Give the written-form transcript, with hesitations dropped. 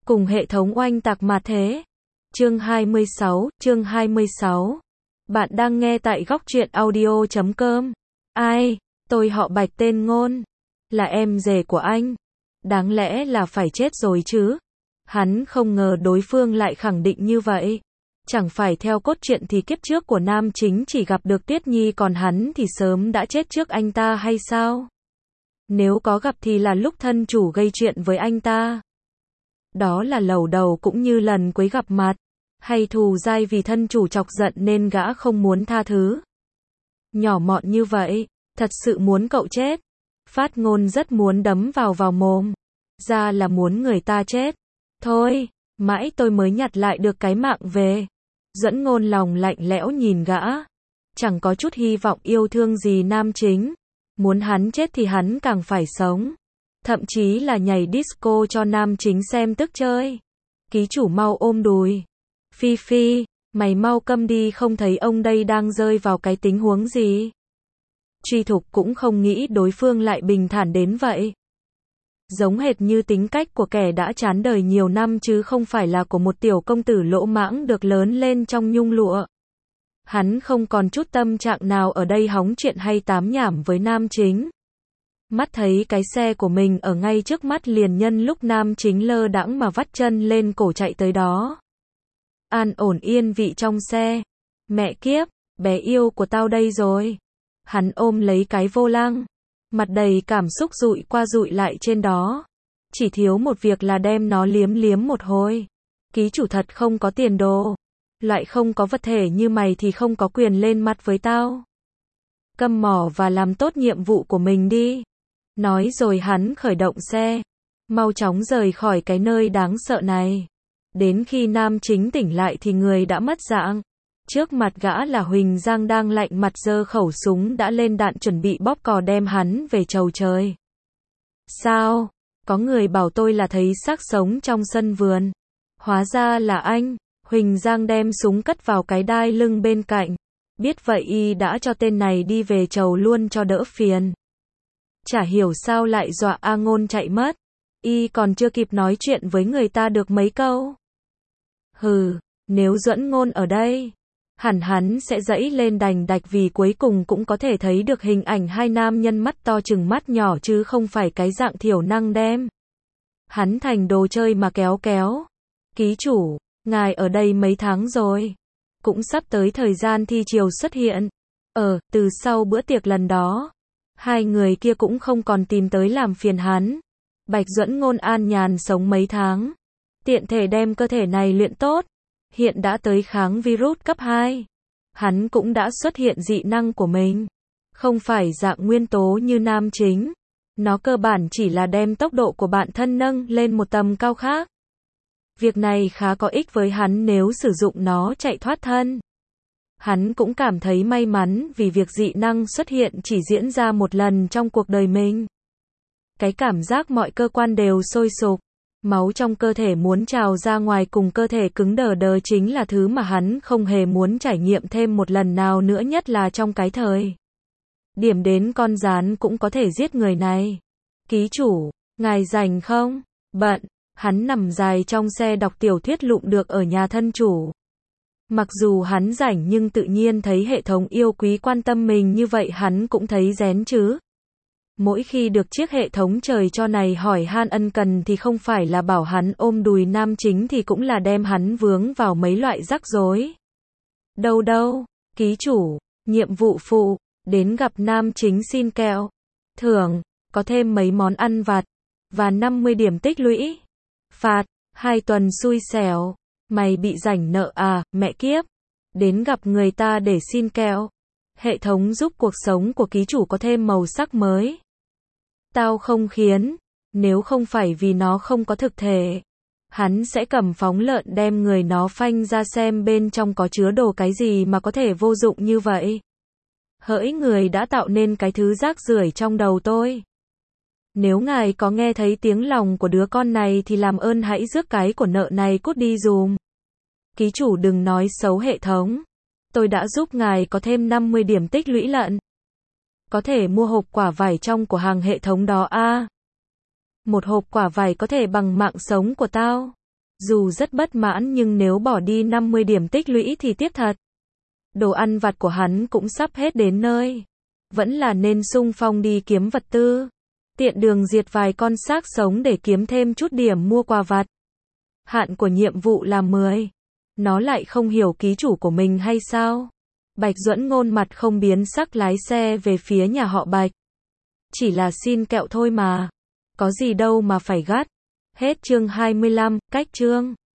cùng hệ thống oanh tạc mà thế. Chương 26. Bạn đang nghe tại góc truyện audio.com. Ai? Tôi họ Bạch tên Ngôn. Là em rể của anh. Đáng lẽ là phải chết rồi chứ. Hắn không ngờ đối phương lại khẳng định như vậy. Chẳng phải theo cốt truyện thì kiếp trước của nam chính chỉ gặp được Tuyết Nhi, còn hắn thì sớm đã chết trước anh ta hay sao? Nếu có gặp thì là lúc thân chủ gây chuyện với anh ta. Đó là lầu đầu cũng như lần cuối gặp mặt. Hay thù dai vì thân chủ chọc giận nên gã không muốn tha thứ. Nhỏ mọn như vậy, thật sự muốn cậu chết. Phát Ngôn rất muốn đấm vào mồm. Ra là muốn người ta chết. Thôi, mãi tôi mới nhặt lại được cái mạng về. Duẫn Ngôn lòng lạnh lẽo nhìn gã. Chẳng có chút hy vọng yêu thương gì nam chính. Muốn hắn chết thì hắn càng phải sống. Thậm chí là nhảy disco cho nam chính xem tức chơi. Ký chủ mau ôm đùi. Phi Phi, mày mau câm đi, không thấy ông đây đang rơi vào cái tình huống gì. Truy Thục cũng không nghĩ đối phương lại bình thản đến vậy. Giống hệt như tính cách của kẻ đã chán đời nhiều năm chứ không phải là của một tiểu công tử lỗ mãng được lớn lên trong nhung lụa. Hắn không còn chút tâm trạng nào ở đây hóng chuyện hay tám nhảm với nam chính. Mắt thấy cái xe của mình ở ngay trước mắt liền nhân lúc nam chính lơ đãng mà vắt chân lên cổ chạy tới đó. An ổn yên vị trong xe. Mẹ kiếp, bé yêu của tao đây rồi. Hắn ôm lấy cái vô lăng. Mặt đầy cảm xúc dụi qua dụi lại trên đó. Chỉ thiếu một việc là đem nó liếm một hồi. Ký chủ thật không có tiền đồ. Loại không có vật thể như mày thì không có quyền lên mặt với tao. Câm mỏ và làm tốt nhiệm vụ của mình đi. Nói rồi hắn khởi động xe. Mau chóng rời khỏi cái nơi đáng sợ này. Đến khi nam chính tỉnh lại thì người đã mất dạng. Trước mặt gã là Huỳnh Giang đang lạnh mặt giơ khẩu súng đã lên đạn chuẩn bị bóp cò đem hắn về chầu trời. Sao? Có người bảo tôi là thấy xác sống trong sân vườn. Hóa ra là anh. Huỳnh Giang đem súng cất vào cái đai lưng bên cạnh. Biết vậy y đã cho tên này đi về chầu luôn cho đỡ phiền. Chả hiểu sao lại dọa A Ngôn chạy mất. Y còn chưa kịp nói chuyện với người ta được mấy câu. Hừ, nếu Duẫn Ngôn ở đây, hẳn hắn sẽ giãy lên đành đạch vì cuối cùng cũng có thể thấy được hình ảnh hai nam nhân mắt to chừng mắt nhỏ chứ không phải cái dạng thiểu năng đem hắn thành đồ chơi mà kéo. Ký chủ, ngài ở đây mấy tháng rồi. Cũng sắp tới thời gian thi chiều xuất hiện. Từ sau bữa tiệc lần đó, hai người kia cũng không còn tìm tới làm phiền hắn. Bạch Duẫn Ngôn an nhàn sống mấy tháng. Tiện thể đem cơ thể này luyện tốt. Hiện đã tới kháng virus cấp 2. Hắn cũng đã xuất hiện dị năng của mình. Không phải dạng nguyên tố như nam chính. Nó cơ bản chỉ là đem tốc độ của bản thân nâng lên một tầm cao khác. Việc này khá có ích với hắn nếu sử dụng nó chạy thoát thân. Hắn cũng cảm thấy may mắn vì việc dị năng xuất hiện chỉ diễn ra một lần trong cuộc đời mình. Cái cảm giác mọi cơ quan đều sôi sục. Máu trong cơ thể muốn trào ra ngoài cùng cơ thể cứng đờ chính là thứ mà hắn không hề muốn trải nghiệm thêm một lần nào nữa, nhất là trong cái thời điểm đến con gián cũng có thể giết người này. Ký chủ, ngài rảnh không? Bận. Hắn nằm dài trong xe đọc tiểu thuyết lụm được ở nhà thân chủ. Mặc dù hắn rảnh nhưng tự nhiên thấy hệ thống yêu quý quan tâm mình như vậy hắn cũng thấy rén chứ. Mỗi khi được chiếc hệ thống trời cho này hỏi han ân cần thì không phải là bảo hắn ôm đùi nam chính thì cũng là đem hắn vướng vào mấy loại rắc rối. Đâu, ký chủ, nhiệm vụ phụ, đến gặp nam chính xin kẹo. Thưởng, có thêm mấy món ăn vặt, và 50 điểm tích lũy. Phạt, 2 tuần xui xẻo. Mày bị rảnh nợ à, mẹ kiếp. Đến gặp người ta để xin kẹo. Hệ thống giúp cuộc sống của ký chủ có thêm màu sắc mới. Tao không khiến. Nếu không phải vì nó không có thực thể, hắn sẽ cầm phóng lợn đem người nó phanh ra xem bên trong có chứa đồ cái gì mà có thể vô dụng như vậy. Hỡi người đã tạo nên cái thứ rác rưởi trong đầu tôi. Nếu ngài có nghe thấy tiếng lòng của đứa con này thì làm ơn hãy rước cái của nợ này cút đi dùm. Ký chủ đừng nói xấu hệ thống. Tôi đã giúp ngài có thêm 50 điểm tích lũy lận. Có thể mua hộp quả vải trong của hàng hệ thống đó à. Một hộp quả vải có thể bằng mạng sống của tao. Dù rất bất mãn nhưng nếu bỏ đi 50 điểm tích lũy thì tiếc thật. Đồ ăn vặt của hắn cũng sắp hết đến nơi. Vẫn là nên xung phong đi kiếm vật tư. Tiện đường diệt vài con xác sống để kiếm thêm chút điểm mua quà vặt. Hạn của nhiệm vụ là 10. Nó lại không hiểu ký chủ của mình hay sao? Bạch Duẫn Ngôn mặt không biến sắc lái xe về phía nhà họ Bạch. Chỉ là xin kẹo thôi mà. Có gì đâu mà phải gắt. Hết chương 25, cách chương.